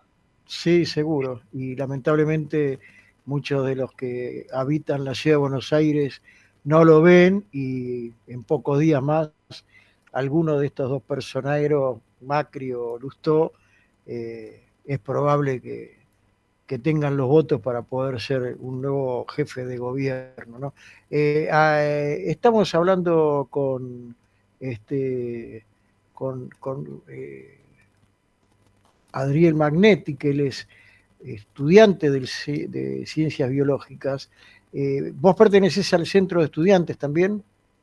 Speaker 1: Sí, seguro. Y lamentablemente muchos de los que habitan la ciudad de Buenos Aires no lo ven y en pocos días más alguno de estos dos personajes, Macri o Lustó, eh, es probable que, que tengan los votos para poder ser un nuevo jefe de gobierno, ¿no? Eh, eh, estamos hablando con este con, con eh, Adriel Magnetti, que él es estudiante del, de Ciencias Biológicas. Eh, ¿Vos pertenecés al Centro de Estudiantes también?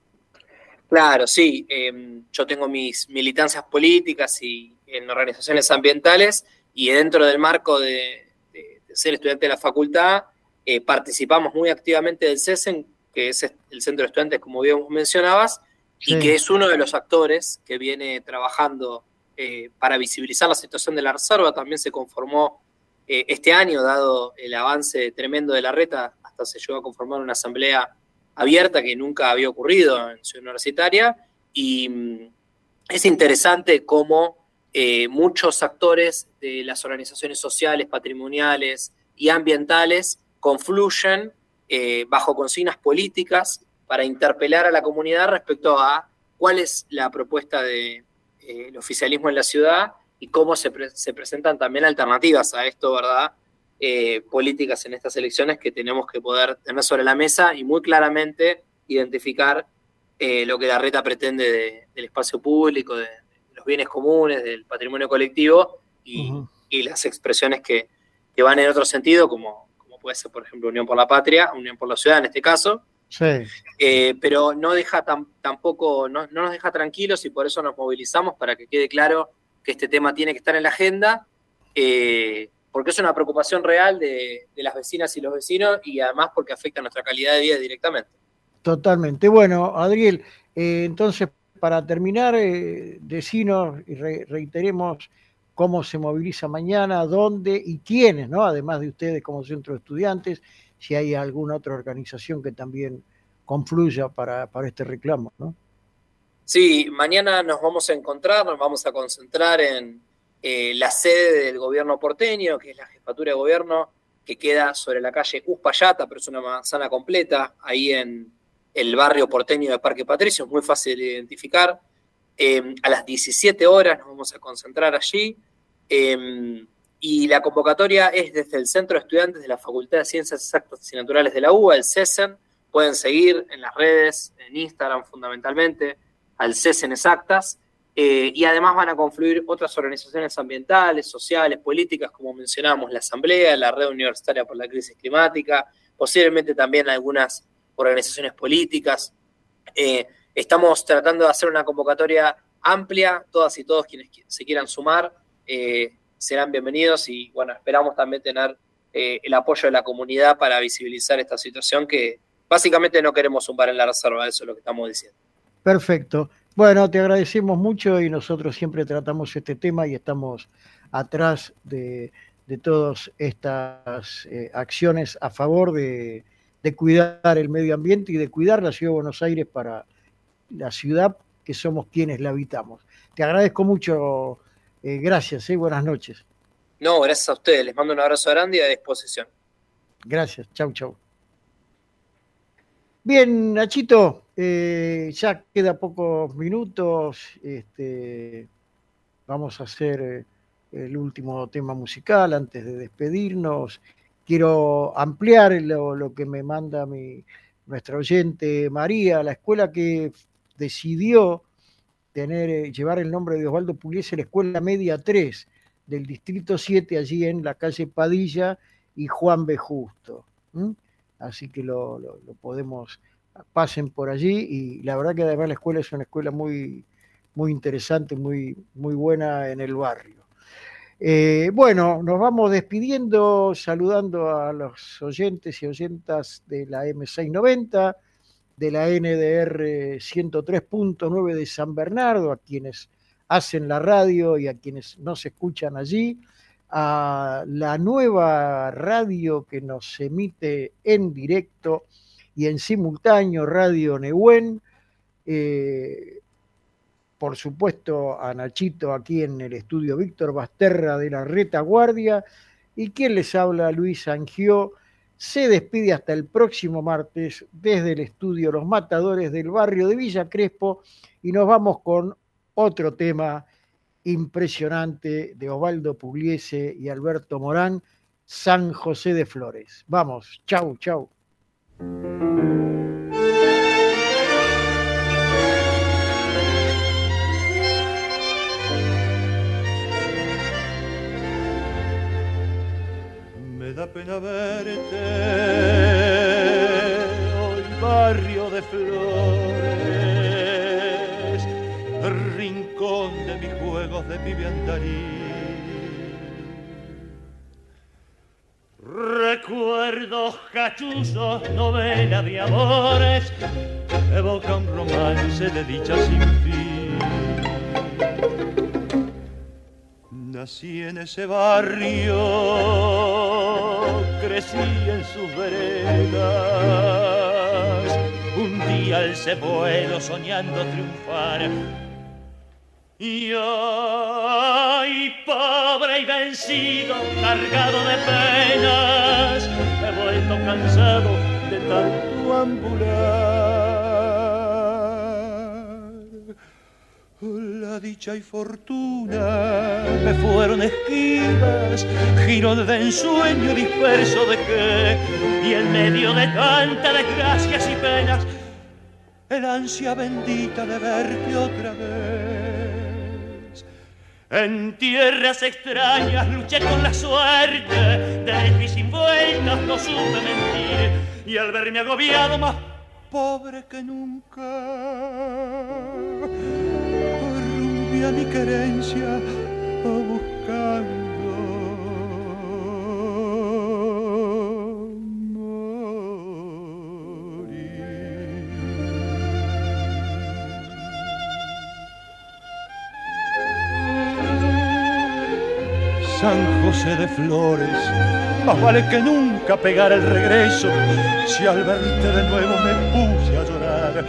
Speaker 7: Claro, sí. Eh, yo tengo mis militancias políticas y en organizaciones ambientales, y dentro del marco de, de, de ser estudiante de la facultad, eh, participamos muy activamente del CESEN, que es el Centro de Estudiantes, como bien vos mencionabas, sí. Y que es uno de los actores que viene trabajando eh, para visibilizar la situación de la reserva. También se conformó eh, este año, dado el avance tremendo de la reta, hasta se llegó a conformar una asamblea abierta que nunca había ocurrido en Ciudad Universitaria, y mm, es interesante cómo eh, muchos actores de las organizaciones sociales, patrimoniales y ambientales confluyen eh, bajo consignas políticas para interpelar a la comunidad respecto a cuál es la propuesta del de, eh, oficialismo en la ciudad y cómo se, pre se presentan también alternativas a esto, ¿verdad? Eh, políticas en estas elecciones que tenemos que poder tener sobre la mesa y muy claramente identificar eh, lo que la reta pretende de, del espacio público, de, de los bienes comunes, del patrimonio colectivo y, uh-huh. y las expresiones que, que van en otro sentido, como, como puede ser, por ejemplo, Unión por la Patria, Unión por la Ciudad en este caso.
Speaker 1: Sí.
Speaker 7: Eh, pero no deja tam, tampoco, no, no nos deja tranquilos, y por eso nos movilizamos para que quede claro que este tema tiene que estar en la agenda, eh, porque es una preocupación real de, de las vecinas y los vecinos, y además porque afecta a nuestra calidad de vida directamente.
Speaker 1: Totalmente. Bueno, Adriel, eh, entonces para terminar, eh, decinos y re, reiteremos cómo se moviliza mañana, dónde y quiénes, ¿no? Además de ustedes como Centro de Estudiantes, si hay alguna otra organización que también confluya para, para este reclamo, ¿no?
Speaker 7: Sí, mañana nos vamos a encontrar, nos vamos a concentrar en eh, la sede del gobierno porteño, que es la jefatura de gobierno, que queda sobre la calle Uspallata, pero es una manzana completa, ahí en el barrio porteño de Parque Patricio, es muy fácil de identificar. Eh, a las diecisiete horas nos vamos a concentrar allí, eh, y la convocatoria es desde el Centro de Estudiantes de la Facultad de Ciencias Exactas y Naturales de la U B A, el CESEN. Pueden seguir en las redes, en Instagram fundamentalmente, al CESEN Exactas, eh, y además van a confluir otras organizaciones ambientales, sociales, políticas, como mencionamos, la Asamblea, la Red Universitaria por la Crisis Climática, posiblemente también algunas organizaciones políticas. Eh, estamos tratando de hacer una convocatoria amplia, todas y todos quienes se quieran sumar eh, serán bienvenidos, y bueno, esperamos también tener eh, el apoyo de la comunidad para visibilizar esta situación que básicamente no queremos zumbar en la reserva, eso es lo que estamos diciendo.
Speaker 1: Perfecto. Bueno, te agradecemos mucho, y nosotros siempre tratamos este tema y estamos atrás de, de todas estas eh, acciones a favor de, de cuidar el medio ambiente y de cuidar la ciudad de Buenos Aires para la ciudad que somos quienes la habitamos. Te agradezco mucho, eh, gracias, eh, buenas noches.
Speaker 7: No, gracias a ustedes, les mando un abrazo grande y a disposición.
Speaker 1: Gracias, chau, chau. Bien, Nachito, eh, ya queda pocos minutos, este, vamos a hacer eh, el último tema musical antes de despedirnos. Quiero ampliar lo, lo que me manda mi, nuestra oyente María, la escuela que decidió tener, llevar el nombre de Osvaldo Pugliese, la Escuela Media tres del Distrito siete, allí en la calle Padilla y Juan B. Justo. ¿Mm? Así que lo, lo, lo podemos, pasen por allí, y la verdad que además la escuela es una escuela muy, muy interesante, muy, muy buena en el barrio. Eh, bueno, nos vamos despidiendo, saludando a los oyentes y oyentas de la eme seiscientos noventa, de la ene de erre ciento tres punto nueve de San Bernardo, a quienes hacen la radio y a quienes nos escuchan allí, a la nueva radio que nos emite en directo y en simultáneo, Radio Nehuen, eh, por supuesto a Nachito aquí en el estudio Víctor Basterra de la Retaguardia, y quien les habla, Luis Angió, se despide hasta el próximo martes desde el estudio Los Matadores del barrio de Villa Crespo y nos vamos con otro tema impresionante de Osvaldo Pugliese y Alberto Morán, San José de Flores. Vamos, chau, chau.
Speaker 6: Me da pena verte hoy, barrio de flores, rincón de mis juegos de pibe andarín. Recuerdos cachuzos, novela de amores, evoca un romance de dicha sin fin. Nací en ese barrio, crecí en sus veredas, un día alcé vuelo soñando triunfar. Y hoy, pobre y vencido, cargado de penas, he vuelto cansado de tanto ambular. La dicha y fortuna me fueron esquivas, giro de ensueño disperso dejé, y en medio de tanta desgracias y penas, el ansia bendita de verte otra vez. En tierras extrañas luché con la suerte, derecho y sin vueltas no supe mentir, y al verme agobiado más pobre que nunca, rumbi a mi querencia buscando San José de Flores, más vale que nunca pegar el regreso, si al verte de nuevo me puse a llorar.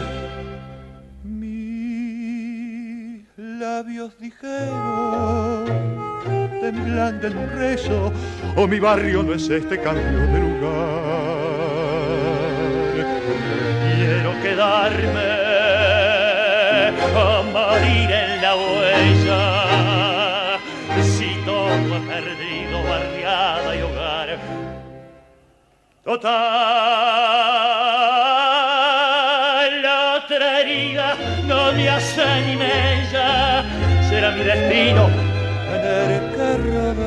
Speaker 6: Mis labios dijeron, temblando en un rezo, oh, mi barrio no es este, cambio de lugar. Quiero quedarme a morir en la huella, perdido, barriada y hogar. Total, la otra herida no me hace ni mella, será mi destino tener que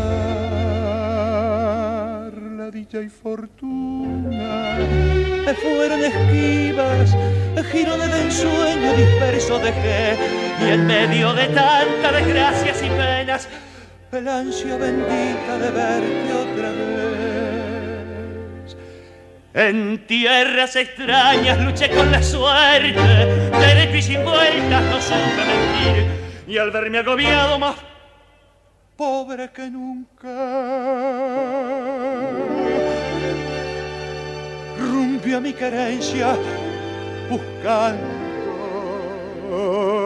Speaker 6: robar. La dicha y fortuna me fueron esquivas, giro de ensueño disperso dejé, y en medio de tanta desgracias y penas, el ansia bendita de verte otra vez. En tierras extrañas luché con la suerte, derecho y sin vueltas no supe mentir, y al verme agobiado más pobre que nunca, rompí a mi querencia buscando